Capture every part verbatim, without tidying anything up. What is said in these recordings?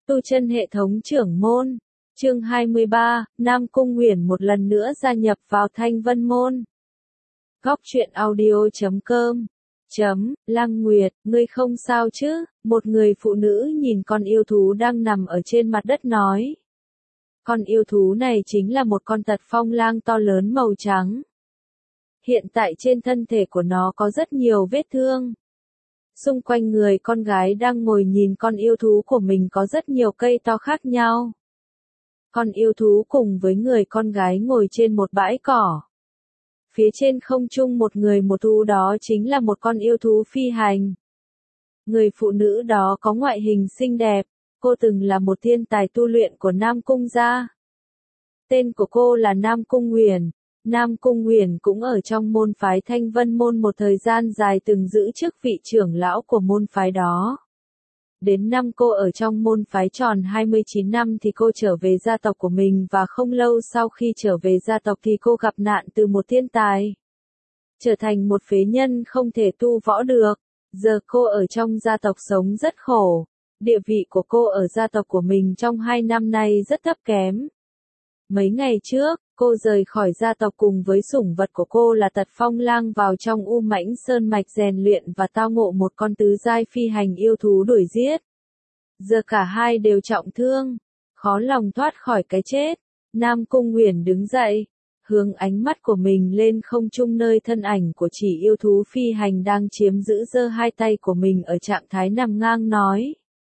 Tu chân hệ thống trưởng môn. Chương hai mươi ba, Nam Cung Uyển một lần nữa gia nhập vào Thanh Vân môn. Góc truyện audio chấm com. Chấm, Lăng Nguyệt, ngươi không sao chứ? Một người phụ nữ nhìn con yêu thú đang nằm ở trên mặt đất nói. Con yêu thú này chính là một con tật phong lang to lớn màu trắng. Hiện tại trên thân thể của nó có rất nhiều vết thương. Xung quanh người con gái đang ngồi nhìn con yêu thú của mình có rất nhiều cây to khác nhau. Con yêu thú cùng với người con gái ngồi trên một bãi cỏ. Phía trên không trung một người một thú, đó chính là một con yêu thú phi hành. Người phụ nữ đó có ngoại hình xinh đẹp, cô từng là một thiên tài tu luyện của Nam Cung gia. Tên của cô là Nam Cung Uyển. Nam Cung Uyển cũng ở trong môn phái Thanh Vân môn một thời gian dài, từng giữ chức vị trưởng lão của môn phái đó. Đến năm cô ở trong môn phái tròn hai mươi chín năm thì cô trở về gia tộc của mình, và không lâu sau khi trở về gia tộc thì cô gặp nạn từ một thiên tài. Trở thành một phế nhân không thể tu võ được. Giờ cô ở trong gia tộc sống rất khổ. Địa vị của cô ở gia tộc của mình trong hai năm nay rất thấp kém. Mấy ngày trước, cô rời khỏi gia tộc cùng với sủng vật của cô là tật phong lang vào trong U Mãnh Sơn mạch rèn luyện và tao ngộ một con tứ giai phi hành yêu thú đuổi giết. Giờ cả hai đều trọng thương, khó lòng thoát khỏi cái chết. Nam Cung Uyển đứng dậy, hướng ánh mắt của mình lên không trung nơi thân ảnh của chỉ yêu thú phi hành đang chiếm giữ, giơ hai tay của mình ở trạng thái nằm ngang nói.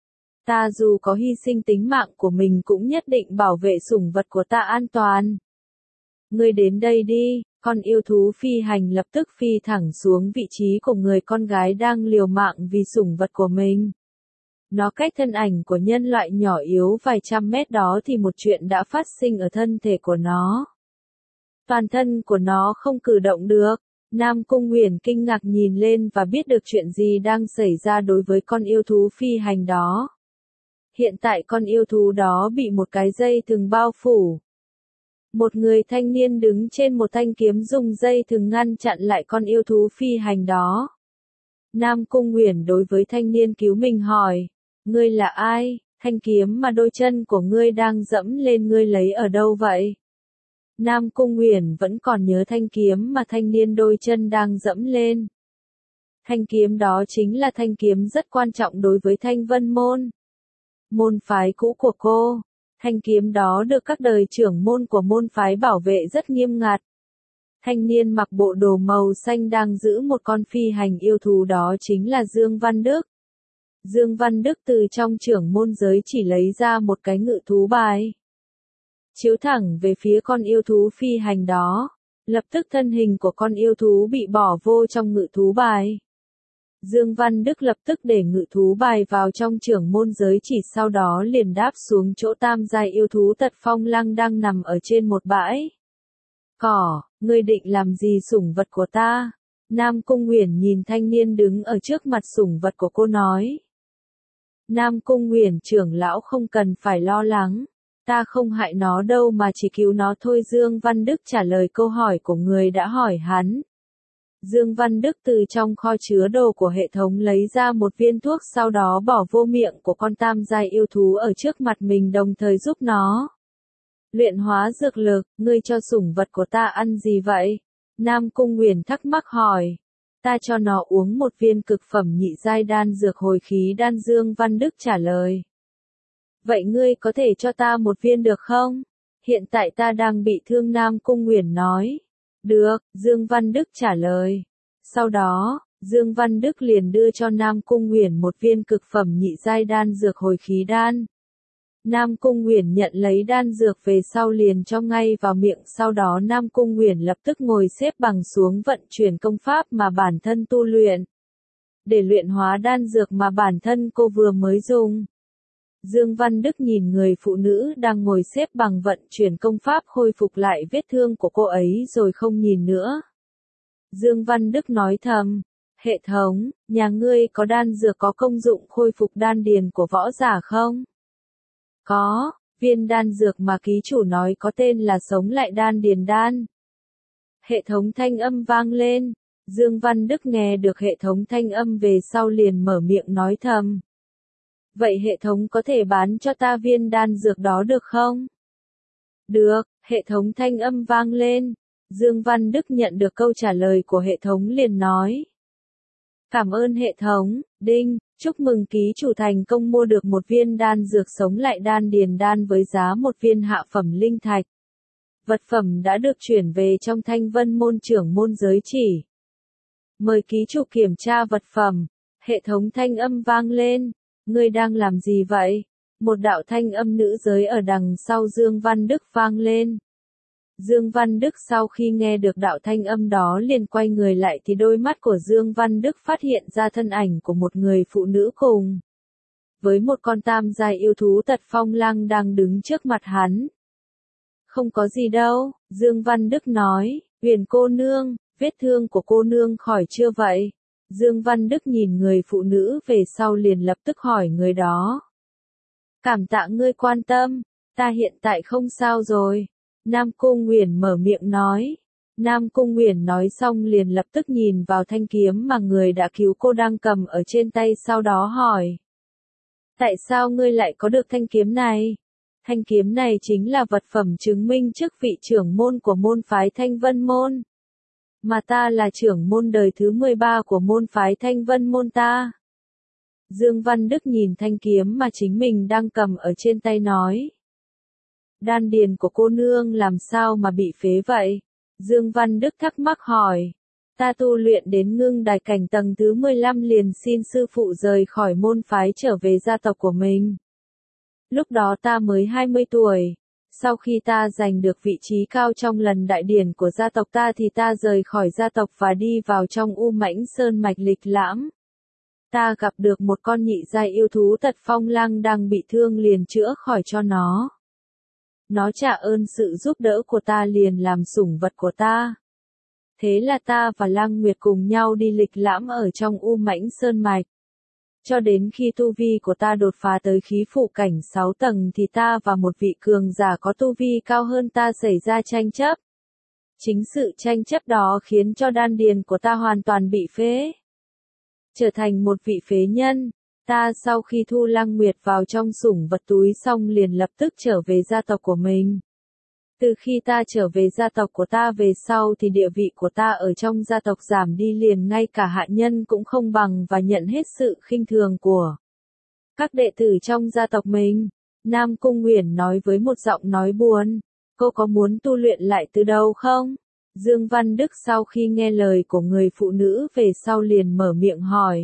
Ta dù có hy sinh tính mạng của mình cũng nhất định bảo vệ sủng vật của ta an toàn. Ngươi đến đây đi. Con yêu thú phi hành lập tức phi thẳng xuống vị trí của người con gái đang liều mạng vì sủng vật của mình. Nó cách thân ảnh của nhân loại nhỏ yếu vài trăm mét đó thì một chuyện đã phát sinh ở thân thể của nó. Toàn thân của nó không cử động được. Nam Cung Uyển kinh ngạc nhìn lên và biết được chuyện gì đang xảy ra đối với con yêu thú phi hành đó. Hiện tại con yêu thú đó bị một cái dây thừng bao phủ. Một người thanh niên đứng trên một thanh kiếm dùng dây thừng ngăn chặn lại con yêu thú phi hành đó. Nam Cung Uyển đối với thanh niên cứu mình hỏi, ngươi là ai? Thanh kiếm mà đôi chân của ngươi đang dẫm lên ngươi lấy ở đâu vậy? Nam Cung Uyển vẫn còn nhớ thanh kiếm mà thanh niên đôi chân đang dẫm lên. Thanh kiếm đó chính là thanh kiếm rất quan trọng đối với Thanh Vân môn. Môn phái cũ của cô. Thanh kiếm đó được các đời trưởng môn của môn phái bảo vệ rất nghiêm ngặt. Thanh niên mặc bộ đồ màu xanh đang giữ một con phi hành yêu thú đó chính là Dương Văn Đức. Dương Văn Đức từ trong trưởng môn giới chỉ lấy ra một cái ngự thú bài. Chiếu thẳng về phía con yêu thú phi hành đó. Lập tức thân hình của con yêu thú bị bỏ vô trong ngự thú bài. Dương Văn Đức lập tức để ngự thú bài vào trong trưởng môn giới chỉ, sau đó liền đáp xuống chỗ tam giai yêu thú tật phong lang đang nằm ở trên một bãi cỏ. Ngươi định làm gì sủng vật của ta? Nam Cung Uyển nhìn thanh niên đứng ở trước mặt sủng vật của cô nói. Nam Cung Uyển trưởng lão không cần phải lo lắng. Ta không hại nó đâu mà chỉ cứu nó thôi. Dương Văn Đức trả lời câu hỏi của người đã hỏi hắn. Dương Văn Đức từ trong kho chứa đồ của hệ thống lấy ra một viên thuốc, sau đó bỏ vô miệng của con tam giai yêu thú ở trước mặt mình, đồng thời giúp nó luyện hóa dược lực. Ngươi cho sủng vật của ta ăn gì vậy? Nam Cung Uyển thắc mắc hỏi. Ta cho nó uống một viên cực phẩm nhị giai đan dược hồi khí đan. Dương Văn Đức trả lời. Vậy ngươi có thể cho ta một viên được không? Hiện tại ta đang bị thương. Nam Cung Uyển nói. Được, Dương Văn Đức trả lời. Sau đó, Dương Văn Đức liền đưa cho Nam Cung Uyển một viên cực phẩm nhị giai đan dược hồi khí đan. Nam Cung Uyển nhận lấy đan dược về sau liền cho ngay vào miệng, sau đó Nam Cung Uyển lập tức ngồi xếp bằng xuống vận chuyển công pháp mà bản thân tu luyện. Để luyện hóa đan dược mà bản thân cô vừa mới dùng. Dương Văn Đức nhìn người phụ nữ đang ngồi xếp bằng vận chuyển công pháp khôi phục lại vết thương của cô ấy rồi không nhìn nữa. Dương Văn Đức nói thầm, hệ thống, nhà ngươi có đan dược có công dụng khôi phục đan điền của võ giả không? Có, viên đan dược mà ký chủ nói có tên là sống lại đan điền đan. Hệ thống thanh âm vang lên, Dương Văn Đức nghe được hệ thống thanh âm về sau liền mở miệng nói thầm. Vậy hệ thống có thể bán cho ta viên đan dược đó được không? Được, hệ thống thanh âm vang lên. Dương Văn Đức nhận được câu trả lời của hệ thống liền nói. Cảm ơn hệ thống, đinh, chúc mừng ký chủ thành công mua được một viên đan dược sống lại đan điền đan với giá một viên hạ phẩm linh thạch. Vật phẩm đã được chuyển về trong Thanh Vân môn trưởng môn giới chỉ. Mời ký chủ kiểm tra vật phẩm. Hệ thống thanh âm vang lên. Ngươi đang làm gì vậy? Một đạo thanh âm nữ giới ở đằng sau Dương Văn Đức vang lên. Dương Văn Đức sau khi nghe được đạo thanh âm đó liền quay người lại thì đôi mắt của Dương Văn Đức phát hiện ra thân ảnh của một người phụ nữ cùng. Với một con tam giai yêu thú tật phong lang đang đứng trước mặt hắn. Không có gì đâu, Dương Văn Đức nói, Huyền cô nương, vết thương của cô nương khỏi chưa vậy? Dương Văn Đức nhìn người phụ nữ về sau liền lập tức hỏi người đó. Cảm tạ ngươi quan tâm, ta hiện tại không sao rồi. Nam Cung Nguyền mở miệng nói. Nam Cung Nguyền nói xong liền lập tức nhìn vào thanh kiếm mà người đã cứu cô đang cầm ở trên tay sau đó hỏi. Tại sao ngươi lại có được thanh kiếm này? Thanh kiếm này chính là vật phẩm chứng minh chức vị trưởng môn của môn phái Thanh Vân Môn. Mà ta là trưởng môn đời thứ mười ba của môn phái Thanh Vân Môn ta. Dương Văn Đức nhìn thanh kiếm mà chính mình đang cầm ở trên tay nói. Đan điền của cô nương làm sao mà bị phế vậy? Dương Văn Đức thắc mắc hỏi. Ta tu luyện đến ngưng đài cảnh tầng thứ mười lăm liền xin sư phụ rời khỏi môn phái trở về gia tộc của mình. Lúc đó ta mới hai mươi tuổi. Sau khi ta giành được vị trí cao trong lần đại điển của gia tộc ta thì ta rời khỏi gia tộc và đi vào trong U Mãnh Sơn mạch lịch lãm. Ta gặp được một con nhị giai yêu thú tật phong lang đang bị thương liền chữa khỏi cho nó. Nó trả ơn sự giúp đỡ của ta liền làm sủng vật của ta. Thế là ta và Lăng Nguyệt cùng nhau đi lịch lãm ở trong U Mãnh Sơn mạch. Cho đến khi tu vi của ta đột phá tới khí phụ cảnh sáu tầng thì ta và một vị cường giả có tu vi cao hơn ta xảy ra tranh chấp. Chính sự tranh chấp đó khiến cho đan điền của ta hoàn toàn bị phế. Trở thành một vị phế nhân, ta sau khi thu Lăng Nguyệt vào trong sủng vật túi xong liền lập tức trở về gia tộc của mình. Từ khi ta trở về gia tộc của ta về sau thì địa vị của ta ở trong gia tộc giảm đi liền ngay cả hạ nhân cũng không bằng và nhận hết sự khinh thường của các đệ tử trong gia tộc mình. Nam Cung Nguyền nói với một giọng nói buồn, cô có muốn tu luyện lại từ đầu không? Dương Văn Đức sau khi nghe lời của người phụ nữ về sau liền mở miệng hỏi.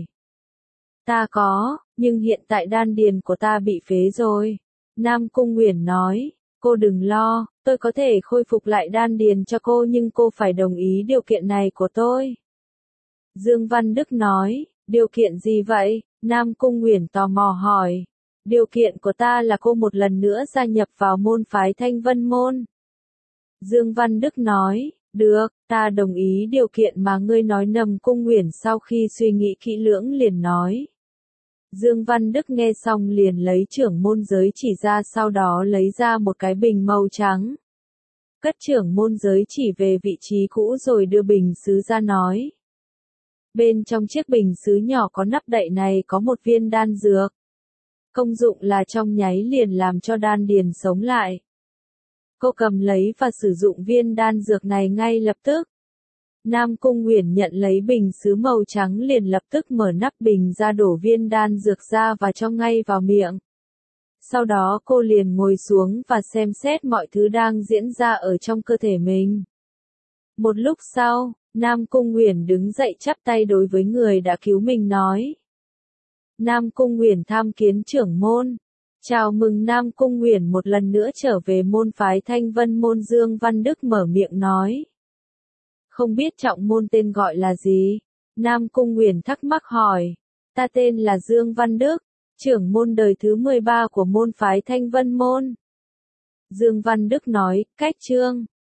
Ta có, nhưng hiện tại đan điền của ta bị phế rồi. Nam Cung Nguyền nói. Cô đừng lo, tôi có thể khôi phục lại đan điền cho cô nhưng cô phải đồng ý điều kiện này của tôi. Dương Văn Đức nói, điều kiện gì vậy? Nam Cung Nguyền tò mò hỏi. Điều kiện của ta là cô một lần nữa gia nhập vào môn phái Thanh Vân Môn. Dương Văn Đức nói, được, ta đồng ý điều kiện mà ngươi nói. Nam Cung Nguyền sau khi suy nghĩ kỹ lưỡng liền nói. Dương Văn Đức nghe xong liền lấy trưởng môn giới chỉ ra sau đó lấy ra một cái bình màu trắng. Cất trưởng môn giới chỉ về vị trí cũ rồi đưa bình sứ ra nói. Bên trong chiếc bình sứ nhỏ có nắp đậy này có một viên đan dược. Công dụng là trong nháy liền làm cho đan điền sống lại. Cô cầm lấy và sử dụng viên đan dược này ngay lập tức. Nam Cung Nguyền nhận lấy bình sứ màu trắng liền lập tức mở nắp bình ra đổ viên đan dược ra và cho ngay vào miệng. Sau đó cô liền ngồi xuống và xem xét mọi thứ đang diễn ra ở trong cơ thể mình. Một lúc sau, Nam Cung Nguyền đứng dậy chắp tay đối với người đã cứu mình nói. Nam Cung Nguyền tham kiến trưởng môn. Chào mừng Nam Cung Nguyền một lần nữa trở về môn phái Thanh Vân Môn. Dương Văn Đức mở miệng nói. Không biết trọng môn tên gọi là gì? Nam Cung Nguyền thắc mắc hỏi. Ta tên là Dương Văn Đức, trưởng môn đời thứ mười ba của môn phái Thanh Vân Môn. Dương Văn Đức nói, cách chương.